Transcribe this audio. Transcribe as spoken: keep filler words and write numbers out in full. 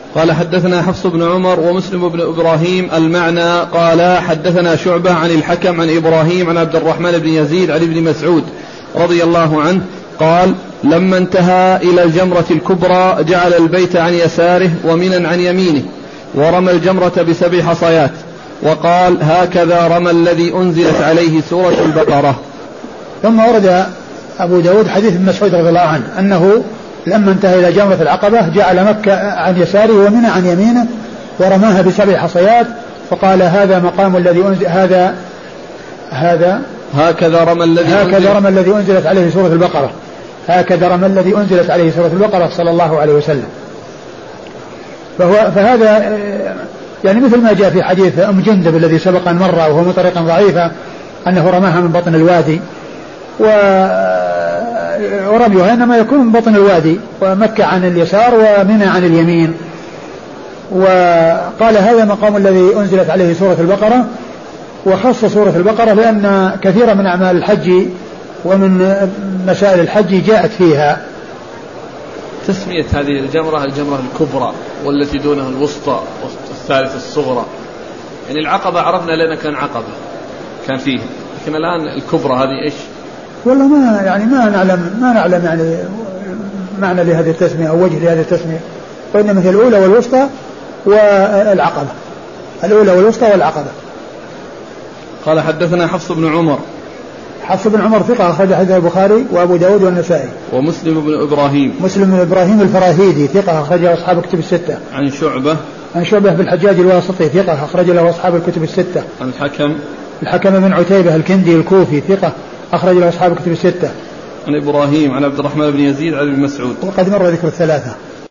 قال حدثنا حفص بن عمر ومسلم بن إبراهيم المعنى. قال حدثنا شعبة عن الحكم عن إبراهيم عن عبد الرحمن بن يزيد عن ابن مسعود رضي الله عنه قال لما انتهى إلى الجمرة الكبرى جعل البيت عن يساره ومنا عن يمينه ورمى الجمرة بسبع حصيات وقال هكذا رمى الذي أنزلت عليه سورة البقرة. ثم ورد أبو داود حديث ابن مسعود رضي الله عنه أنه لما انتهى إلى جمرة العقبة جعل مكة عن يساره ومنى عن يمينه ورماها بسبع حصيات وقال هذا مقام الذي أنزل هذا هذا هكذا رمى الذي هكذا رمى الذي أنزلت عليه سورة البقرة هكذا رمى الذي أنزلت عليه سورة البقرة صلى الله عليه وسلم. فهو فهذا يعني مثل ما جاء في حديث أم جندب الذي سبق أن مر وهو من طريق ضعيفة أنه رماها من بطن الوادي ورميها إنما يكون من بطن الوادي ومكة عن اليسار ومنى عن اليمين. وقال هذا مقام الذي أنزلت عليه سورة البقرة وخص سورة البقرة لأن كثيرا من أعمال الحج ومن مسائل الحج جاءت فيها. تسمية هذه الجمرة الجمرة الكبرى والتي دونها الوسطى والثالثة الصغرى. يعني العقبة عرفنا لنا كان عقبة كان فيه لكن الآن الكبرى هذه إيش؟ والله ما يعني ما نعلم ما نعلم يعني معنى لهذه التسمية أو وجه لهذه التسمية وإنما مثل الأولى والوسطى والعقبة الأولى والوسطى والعقبة. قال حدثنا حفص بن عمر. حفص بن عمر ثقة أخرج حديث البخاري وأبو داود والنسائي. ومسلم بن إبراهيم. مسلم بن إبراهيم الفراهيدي ثقة أخرج له أصحاب الكتب الستة. عن شعبة. عن شعبة بن الحجاج الواسطي ثقة أخرج له أصحاب الكتب الستة. عن الحكم. الحكم بن عتيبة الكندي الكوفي ثقة أخرج له أصحاب الكتب الستة. عن إبراهيم عن عبد الرحمن بن يزيد عن ابن مسعود. وقد مر ذكر الثلاثة.